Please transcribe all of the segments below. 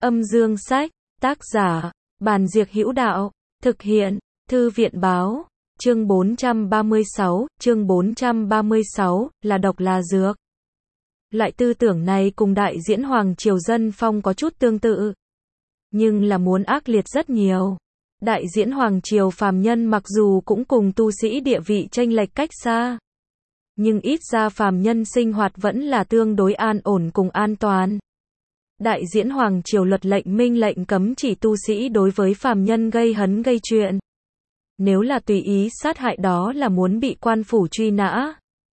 Âm dương sách, tác giả, Bàn Diệc Hữu Đạo, thực hiện, Thư viện báo, chương 436, là độc là dược. Loại tư tưởng này cùng đại diễn Hoàng Triều Dân Phong có chút tương tự, nhưng là muốn ác liệt rất nhiều. Đại diễn Hoàng Triều phàm nhân mặc dù cũng cùng tu sĩ địa vị chênh lệch cách xa, nhưng ít ra phàm nhân sinh hoạt vẫn là tương đối an ổn cùng an toàn. Đại diễn Hoàng Triều luật lệnh minh lệnh cấm chỉ tu sĩ đối với phàm nhân gây hấn gây chuyện. Nếu là tùy ý sát hại đó là muốn bị quan phủ truy nã.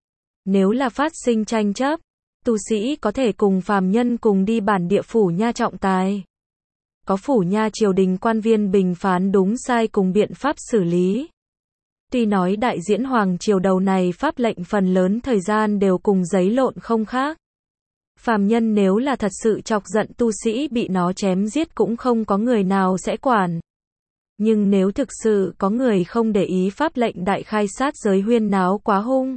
Nếu là phát sinh tranh chấp, tu sĩ có thể cùng phàm nhân cùng đi bản địa phủ nha trọng tài. Có phủ nha triều đình quan viên bình phán đúng sai cùng biện pháp xử lý. Tuy nói đại diễn Hoàng Triều đầu này pháp lệnh phần lớn thời gian đều cùng giấy lộn không khác. Phàm nhân nếu là thật sự chọc giận tu sĩ bị nó chém giết cũng không có người nào sẽ quản. Nhưng nếu thực sự có người không để ý pháp lệnh đại khai sát giới huyên náo quá hung,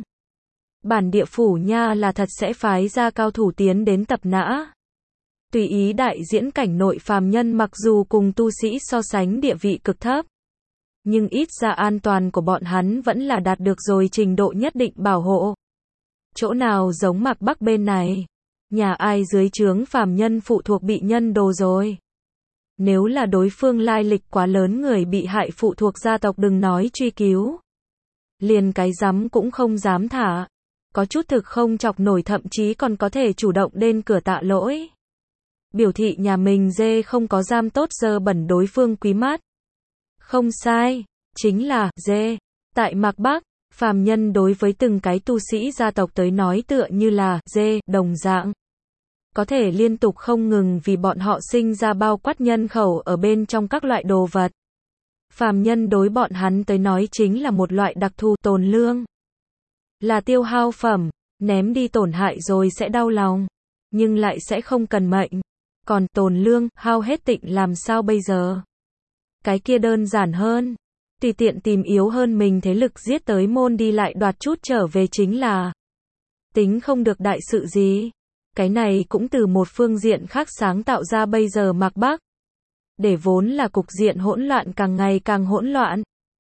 bản địa phủ nha là thật sẽ phái ra cao thủ tiến đến tập nã. Tùy ý đại diễn cảnh nội phàm nhân mặc dù cùng tu sĩ so sánh địa vị cực thấp, nhưng ít ra an toàn của bọn hắn vẫn là đạt được rồi trình độ nhất định bảo hộ. Chỗ nào giống Mạc Bắc bên này, nhà ai dưới trướng phàm nhân phụ thuộc bị nhân đồ rồi. Nếu là đối phương lai lịch quá lớn người bị hại phụ thuộc gia tộc đừng nói truy cứu, liền cái rắm cũng không dám thả. Có chút thực không chọc nổi thậm chí còn có thể chủ động đến cửa tạ lỗi. Biểu thị nhà mình dê không có giam tốt dơ bẩn đối phương quý mắt. Không sai, chính là dê. Tại Mạc Bắc, phàm nhân đối với từng cái tu sĩ gia tộc tới nói tựa như là dê đồng dạng. Có thể liên tục không ngừng vì bọn họ sinh ra bao quát nhân khẩu ở bên trong các loại đồ vật. Phàm nhân đối bọn hắn tới nói chính là một loại đặc thù tồn lương. Là tiêu hao phẩm, ném đi tổn hại rồi sẽ đau lòng, nhưng lại sẽ không cần mệnh. Còn tồn lương, hao hết tịnh làm sao bây giờ? Cái kia đơn giản hơn. Tùy tiện tìm yếu hơn mình thế lực giết tới môn đi lại đoạt chút trở về chính là. Tính không được đại sự gì. Cái này cũng từ một phương diện khác sáng tạo ra bây giờ Mạc Bắc. Để vốn là cục diện hỗn loạn càng ngày càng hỗn loạn.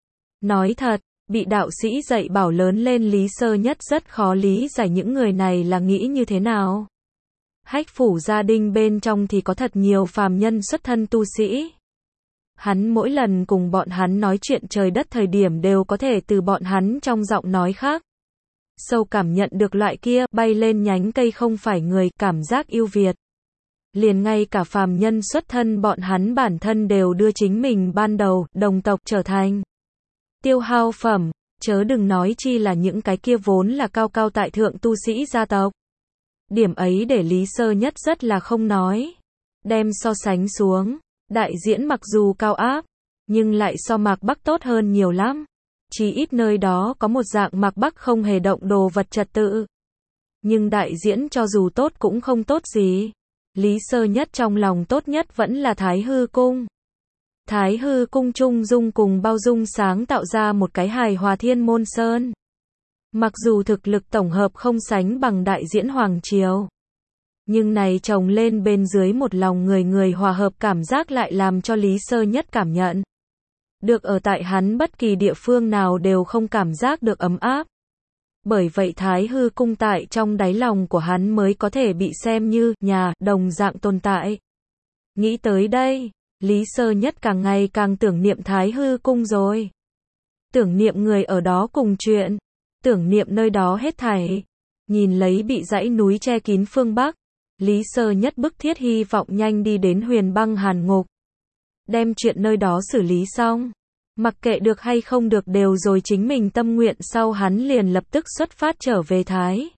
Nói thật, bị đạo sĩ dạy bảo lớn lên Lý Sơ Nhất rất khó lý giải những người này là nghĩ như thế nào. Hách phủ gia đình bên trong thì có thật nhiều phàm nhân xuất thân tu sĩ. Hắn mỗi lần cùng bọn hắn nói chuyện trời đất thời điểm đều có thể từ bọn hắn trong giọng nói khác sâu cảm nhận được loại kia bay lên nhánh cây không phải người cảm giác yêu Việt. Liền ngay cả phàm nhân xuất thân bọn hắn bản thân đều đưa chính mình ban đầu đồng tộc trở thành tiêu hao phẩm, chớ đừng nói chi là những cái kia vốn là cao cao tại thượng tu sĩ gia tộc. Điểm ấy để Lý Sơ Nhất rất là không nói. Đem so sánh xuống, đại diễn mặc dù cao áp, nhưng lại so Mạc Bắc tốt hơn nhiều lắm. Chỉ ít nơi đó có một dạng Mạc Bắc không hề động đồ vật trật tự. Nhưng đại diễn cho dù tốt cũng không tốt gì. Lý Sơ Nhất trong lòng tốt nhất vẫn là Thái Hư Cung. Thái Hư Cung trung dung cùng bao dung sáng tạo ra một cái hài hòa thiên môn sơn. Mặc dù thực lực tổng hợp không sánh bằng đại diễn Hoàng Triều, nhưng này chồng lên bên dưới một lòng người người hòa hợp cảm giác lại làm cho Lý Sơ Nhất cảm nhận được ở tại hắn bất kỳ địa phương nào đều không cảm giác được ấm áp. Bởi vậy Thái Hư Cung tại trong đáy lòng của hắn mới có thể bị xem như nhà đồng dạng tồn tại. Nghĩ tới đây, Lý Sơ Nhất càng ngày càng tưởng niệm Thái Hư Cung rồi. Tưởng niệm người ở đó cùng chuyện, tưởng niệm nơi đó hết thảy. Nhìn lấy bị dãy núi che kín phương Bắc, Lý Sơ Nhất bức thiết hy vọng nhanh đi đến Huyền Băng Hàn Ngục. Đem chuyện nơi đó xử lý xong. Mặc kệ được hay không được đều rồi chính mình tâm nguyện sau hắn liền lập tức xuất phát trở về Thái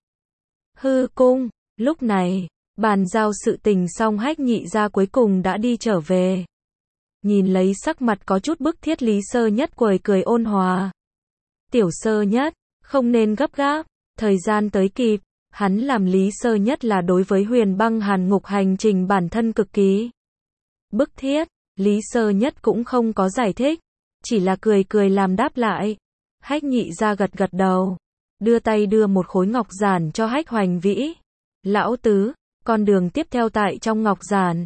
Hư Cung. Lúc này, bàn giao sự tình xong Hách Nhị gia cuối cùng đã đi trở về. Nhìn lấy sắc mặt có chút bức thiết Lý Sơ Nhất cười ôn hòa. Tiểu Sơ Nhất, không nên gấp gáp, thời gian tới kịp. Hắn làm Lý Sơ Nhất là đối với Huyền Băng Hàn Ngục hành trình bản thân cực kỳ bức thiết. Lý Sơ Nhất cũng không có giải thích, chỉ là cười làm đáp lại. Hách Nhị gia gật đầu, đưa tay đưa một khối ngọc giản cho Hách Hoành Vĩ. Lão tứ, con đường tiếp theo tại trong ngọc giản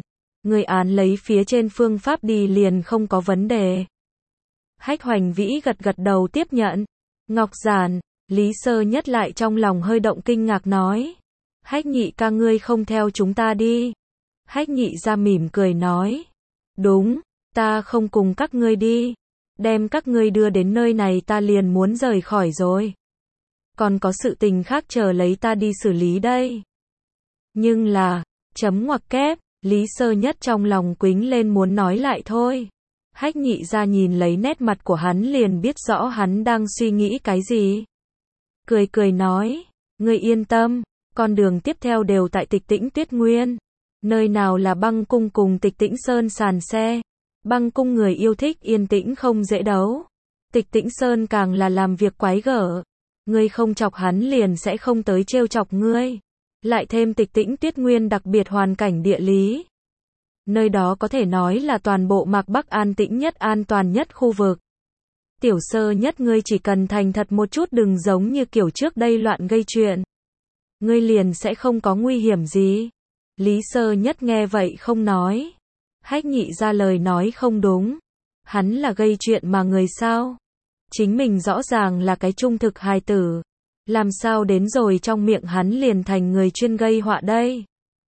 Người án lấy phía trên phương pháp đi liền không có vấn đề. Hách Hoành Vĩ gật gật đầu tiếp nhận. Ngọc Giản, Lý Sơ Nhất lại trong lòng hơi động kinh ngạc nói. Hách nhị ca ngươi không theo chúng ta đi. Hách nhị ra mỉm cười nói. Đúng, ta không cùng các ngươi đi. Đem các ngươi đưa đến nơi này ta liền muốn rời khỏi rồi. Còn có sự tình khác chờ lấy ta đi xử lý đây. Nhưng là, chấm ngoặc kép, Lý Sơ Nhất trong lòng quính lên muốn nói lại thôi. Hách nhị ra nhìn lấy nét mặt của hắn liền biết rõ hắn đang suy nghĩ cái gì. Cười cười nói, ngươi yên tâm, con đường tiếp theo đều tại Tịch Tĩnh Tuyết Nguyên. Nơi nào là Băng Cung cùng Tịch Tĩnh Sơn sàn xe. Băng Cung người yêu thích yên tĩnh không dễ đấu. Tịch Tĩnh Sơn càng là làm việc quái gở. Ngươi không chọc hắn liền sẽ không tới trêu chọc ngươi. Lại thêm Tịch Tĩnh Tuyết Nguyên đặc biệt hoàn cảnh địa lý. Nơi đó có thể nói là toàn bộ Mạc Bắc an tĩnh nhất an toàn nhất khu vực. Tiểu Sơ Nhất ngươi chỉ cần thành thật một chút đừng giống như kiểu trước đây loạn gây chuyện. Ngươi liền sẽ không có nguy hiểm gì. Lý Sơ Nhất nghe vậy không nói. Hách nhị ra lời nói không đúng. Hắn là gây chuyện mà người sao? Chính mình rõ ràng là cái trung thực hài tử. Làm sao đến rồi trong miệng hắn liền thành người chuyên gây họa đây?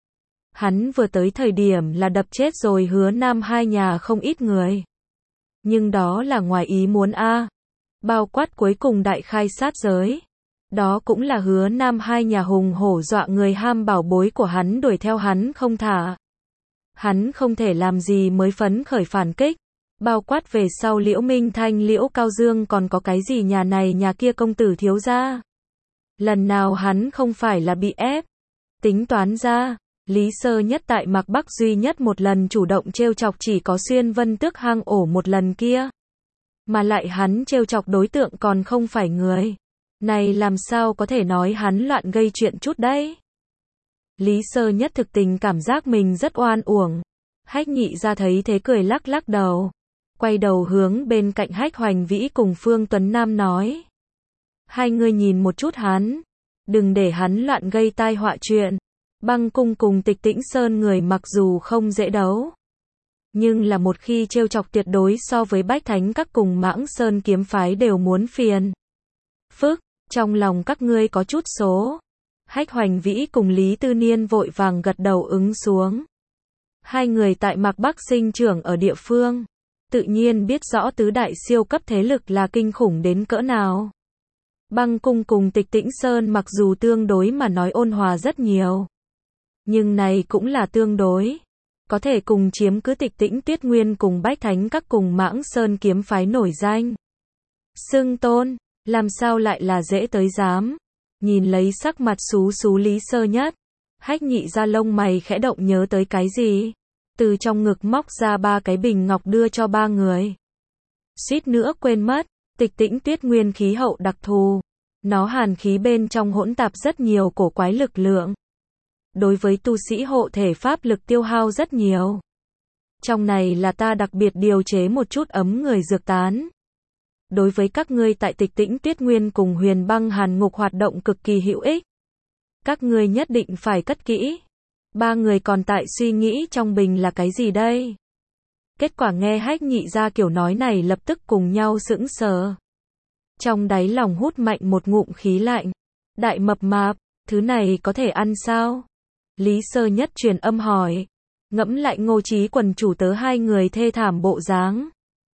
Hắn vừa tới thời điểm là đập chết rồi Hứa Nam hai nhà không ít người. Nhưng đó là ngoài ý muốn a. Bao quát cuối cùng đại khai sát giới. Đó cũng là Hứa Nam hai nhà hùng hổ dọa người ham bảo bối của hắn đuổi theo hắn không thả. Hắn không thể làm gì mới phấn khởi phản kích. Bao quát về sau Liễu Minh Thanh Liễu Cao Dương còn có cái gì nhà này nhà kia công tử thiếu gia. Lần nào hắn không phải là bị ép. Tính toán ra, Lý Sơ Nhất tại Mạc Bắc duy nhất một lần chủ động trêu chọc chỉ có Xuyên Vân Tước hang ổ một lần kia. Mà lại hắn trêu chọc đối tượng còn không phải người. Này làm sao có thể nói hắn loạn gây chuyện chút đấy. Lý Sơ Nhất thực tình cảm giác mình rất oan uổng. Hách nhị ra thấy thế cười lắc lắc đầu. Quay đầu hướng bên cạnh Hách Hoành Vĩ cùng Phương Tuấn Nam nói. Hai người nhìn một chút hắn. Đừng để hắn loạn gây tai họa chuyện. Băng Cung cùng Tịch Tĩnh Sơn người mặc dù không dễ đấu. Nhưng là một khi trêu chọc tuyệt đối so với Bách Thánh Các cùng Mãng Sơn kiếm phái đều muốn phiền. Phức, trong lòng các ngươi có chút số. Hách Hoành Vĩ cùng Lý Tư Niên vội vàng gật đầu ứng xuống. Hai người tại Mạc Bắc sinh trưởng ở địa phương. Tự nhiên biết rõ tứ đại siêu cấp thế lực là kinh khủng đến cỡ nào. Băng Cung cùng Tịch Tĩnh Sơn mặc dù tương đối mà nói ôn hòa rất nhiều. Nhưng này cũng là tương đối. Có thể cùng chiếm cứ Tịch Tĩnh Tuyết Nguyên cùng Bách Thánh Các cùng Mãng Sơn kiếm phái nổi danh. Xưng tôn, làm sao lại là dễ tới dám. Nhìn lấy sắc mặt xú xú Lý Sơ Nhất. Hách nhị ra lông mày khẽ động nhớ tới cái gì. Từ trong ngực móc ra 3 cái bình ngọc đưa cho 3 người. Suýt nữa quên mất, Tịch Tĩnh Tuyết Nguyên khí hậu đặc thù. Nó hàn khí bên trong hỗn tạp rất nhiều cổ quái lực lượng. Đối với tu sĩ hộ thể pháp lực tiêu hao rất nhiều. Trong này là ta đặc biệt điều chế một chút ấm người dược tán. Đối với các ngươi tại Tịch Tĩnh Tuyết Nguyên cùng Huyền Băng Hàn Ngục hoạt động cực kỳ hữu ích. Các ngươi nhất định phải cất kỹ. 3 người còn tại suy nghĩ trong bình là cái gì đây? Kết quả nghe Hách nhị ra kiểu nói này lập tức cùng nhau sững sờ. Trong đáy lòng hút mạnh một ngụm khí lạnh. Đại mập mạp, thứ này có thể ăn sao? Lý Sơ Nhất truyền âm hỏi. Ngẫm lại Ngô Chí Quần chủ tớ hai người thê thảm bộ dáng.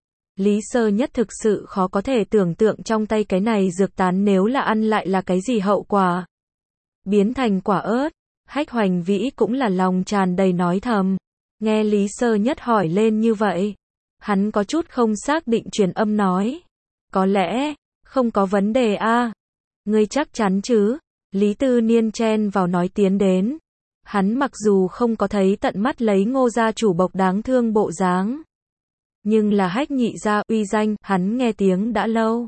Lý Sơ Nhất thực sự khó có thể tưởng tượng trong tay cái này dược tán nếu là ăn lại là cái gì hậu quả. Biến thành quả ớt. Hách Hoành Vĩ cũng là lòng tràn đầy nói thầm. Nghe Lý Sơ Nhất hỏi lên như vậy. Hắn có chút không xác định truyền âm nói. Có lẽ, không có vấn đề a. Ngươi chắc chắn chứ? Lý Tư Niên chen vào nói tiến đến. Hắn mặc dù không có thấy tận mắt lấy Ngô gia chủ bộc đáng thương bộ dáng. Nhưng là Hách nhị gia uy danh, hắn nghe tiếng đã lâu.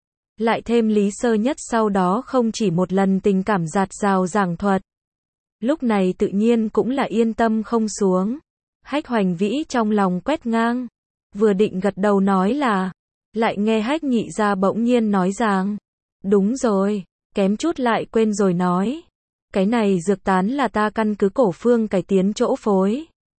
Lại thêm Lý Sơ Nhất sau đó không chỉ một lần tình cảm dạt dào giảng thuật. Lúc này tự nhiên cũng là yên tâm không xuống. Hách Hoành Vĩ trong lòng quét ngang. Vừa định gật đầu nói là. Lại nghe Hách nhị gia bỗng nhiên nói rằng. Đúng rồi, kém chút lại quên rồi nói. Cái này dược tán là ta căn cứ cổ phương cải tiến chỗ phối.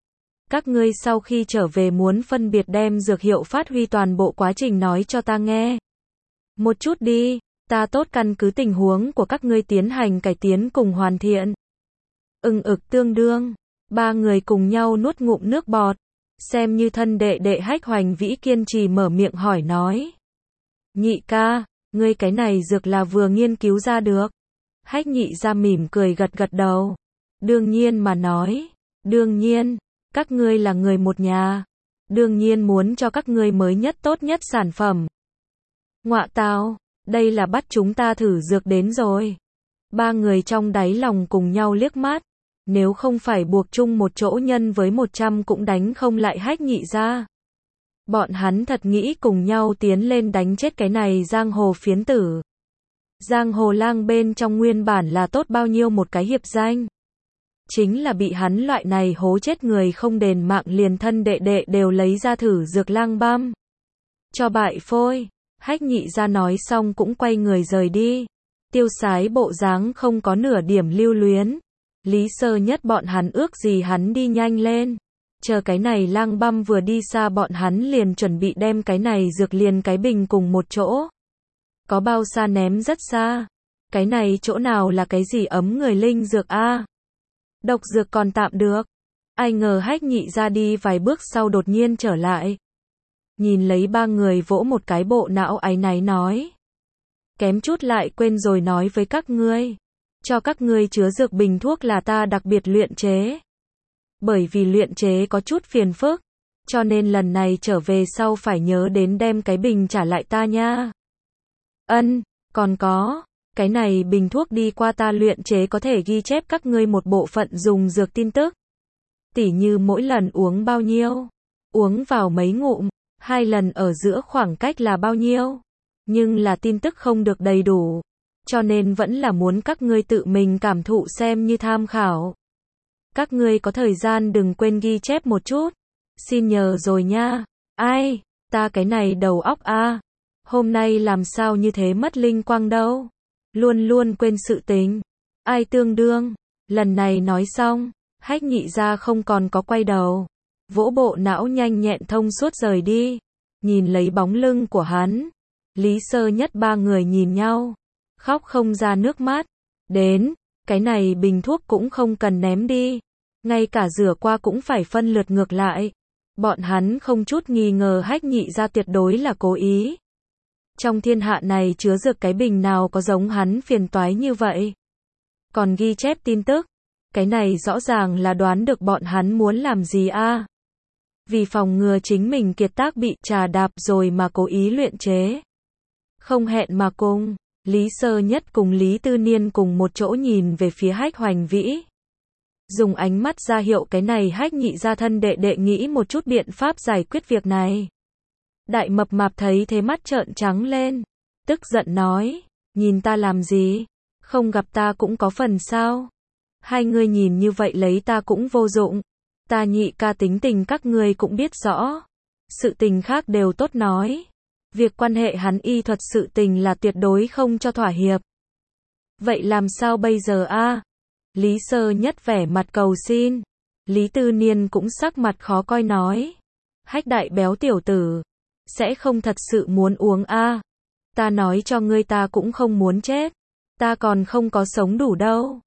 Các ngươi sau khi trở về muốn phân biệt đem dược hiệu phát huy toàn bộ quá trình nói cho ta nghe. Một chút đi, ta tốt căn cứ tình huống của các ngươi tiến hành cải tiến cùng hoàn thiện. Tương đương. Ba người cùng nhau nuốt ngụm nước bọt. Xem như thân đệ đệ Hách Hoành Vĩ kiên trì mở miệng hỏi nói. Nhị ca, ngươi cái này dược là vừa nghiên cứu ra được. Hách nhị ra mỉm cười gật gật đầu. Đương nhiên mà nói. Đương nhiên, các ngươi là người một nhà. Đương nhiên muốn cho các ngươi mới nhất tốt nhất sản phẩm. Ngọa tào, đây là bắt chúng ta thử dược đến rồi. Ba người trong đáy lòng cùng nhau liếc mắt. Nếu không phải buộc chung một chỗ nhân với 100 cũng đánh không lại Hách nhị ra. Bọn hắn thật nghĩ cùng nhau tiến lên đánh chết cái này giang hồ phiến tử. Giang hồ lang bên trong nguyên bản là tốt bao nhiêu một cái hiệp danh. Chính là bị hắn loại này hố chết người không đền mạng liền thân đệ đệ đều lấy ra thử dược lang băm. Cho bại phôi. Hách nhị ra nói xong cũng quay người rời đi. Tiêu sái bộ dáng không có nửa điểm lưu luyến. Lý Sơ Nhất bọn hắn ước gì hắn đi nhanh lên. Chờ cái này lang băm vừa đi xa bọn hắn liền chuẩn bị đem cái này dược liền cái bình cùng một chỗ. Có bao xa ném rất xa. Cái này chỗ nào là cái gì ấm người linh dược a? Độc dược còn tạm được. Ai ngờ Hách nhị ra đi vài bước sau đột nhiên trở lại. Nhìn lấy ba người vỗ một cái bộ não áy náy nói. Kém chút lại quên rồi nói với các ngươi. Cho các ngươi chứa dược bình thuốc là ta đặc biệt luyện chế. Bởi vì luyện chế có chút phiền phức. Cho nên lần này trở về sau phải nhớ đến đem cái bình trả lại ta nha. Còn có. Cái này bình thuốc đi qua ta luyện chế có thể ghi chép các ngươi một bộ phận dùng dược tin tức. Tỉ như mỗi lần uống bao nhiêu. Uống vào mấy ngụm. 2 lần ở giữa khoảng cách là bao nhiêu. Nhưng là tin tức không được đầy đủ. Cho nên vẫn là muốn các ngươi tự mình cảm thụ xem như tham khảo. Các ngươi có thời gian đừng quên ghi chép một chút. Xin nhờ rồi nha. Ai, ta cái này đầu óc a. Hôm nay làm sao như thế mất linh quang đâu. Luôn luôn quên sự tình. Ai tương đương. Lần này nói xong, Hách nhị ra không còn có quay đầu. Vỗ bộ não nhanh nhẹn thông suốt rời đi. Nhìn lấy bóng lưng của hắn. Lý Sơ Nhất ba người nhìn nhau. Khóc không ra nước mắt. Đến, cái này bình thuốc cũng không cần ném đi. Ngay cả rửa qua cũng phải phân lượt ngược lại. Bọn hắn không chút nghi ngờ Hách nhị ra tuyệt đối là cố ý. Trong thiên hạ này chứa dược cái bình nào có giống hắn phiền toái như vậy. Còn ghi chép tin tức. Cái này rõ ràng là đoán được bọn hắn muốn làm gì a. Vì phòng ngừa chính mình kiệt tác bị trà đạp rồi mà cố ý luyện chế. Không hẹn mà cùng. Lý Sơ Nhất cùng Lý Tư Niên cùng một chỗ nhìn về phía Hách Hoành Vĩ. Dùng ánh mắt ra hiệu cái này Hách nhị ra thân đệ đệ nghĩ một chút biện pháp giải quyết việc này. Đại mập mạp thấy thế mắt trợn trắng lên. Tức giận nói. Nhìn ta làm gì? Không gặp ta cũng có phần sao? Hai người nhìn như vậy lấy ta cũng vô dụng. Ta nhị ca tính tình các ngươi cũng biết rõ. Sự tình khác đều tốt nói. Việc quan hệ hắn y thuật sự tình là tuyệt đối không cho thỏa hiệp. Vậy làm sao bây giờ a? Lý Sơ Nhất vẻ mặt cầu xin. Lý Tư Niên cũng sắc mặt khó coi nói. Hách đại béo tiểu tử. Sẽ không thật sự muốn uống a? Ta nói cho ngươi ta cũng không muốn chết. Ta còn không có sống đủ đâu.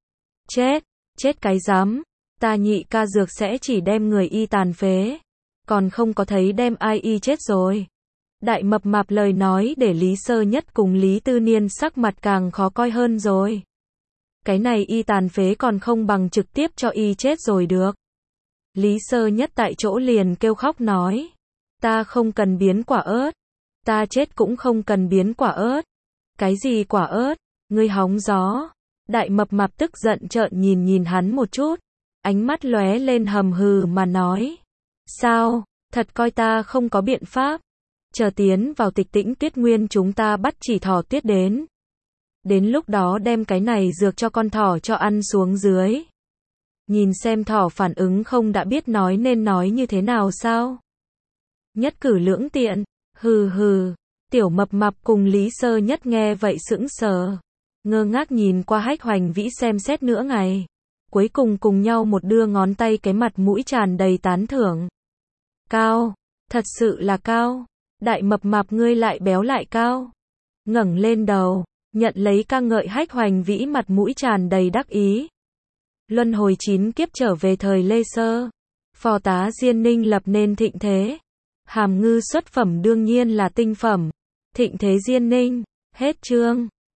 Chết cái rắm. Ta nhị ca dược sẽ chỉ đem người y tàn phế. Còn không có thấy đem ai y chết rồi. Đại mập mạp lời nói để Lý Sơ Nhất cùng Lý Tư Niên sắc mặt càng khó coi hơn rồi. Cái này y tàn phế còn không bằng trực tiếp cho y chết rồi được. Lý Sơ Nhất tại chỗ liền kêu khóc nói. Ta không cần biến quả ớt. Ta chết cũng không cần biến quả ớt. Cái gì quả ớt? Ngươi hóng gió. Đại mập mạp tức giận trợn nhìn hắn một chút. Ánh mắt lóe lên hầm hừ mà nói. Sao? Thật coi ta không có biện pháp. Chờ tiến vào Tịch Tĩnh Tuyết Nguyên chúng ta bắt chỉ thỏ tuyết đến. Đến lúc đó đem cái này dược cho con thỏ cho ăn xuống dưới. Nhìn xem thỏ phản ứng không đã biết nói nên nói như thế nào sao? Nhất cử lưỡng tiện. Hừ. Tiểu mập mạp cùng Lý Sơ Nhất nghe vậy sững sờ. Ngơ ngác nhìn qua Hách Hoành Vĩ xem xét nửa ngày. cuối cùng cùng nhau một đưa ngón tay cái mặt mũi tràn đầy tán thưởng. Cao, thật sự là cao. Đại mập mạp ngươi lại béo lại cao. Ngẩng lên đầu, nhận lấy ca ngợi Hách Hoành Vĩ mặt mũi tràn đầy đắc ý. Luân hồi 9 kiếp trở về thời Lê Sơ. Phò tá Diên Ninh lập nên thịnh thế. Hàm Ngư xuất phẩm đương nhiên là tinh phẩm. Thịnh thế Diên Ninh. Hết chương.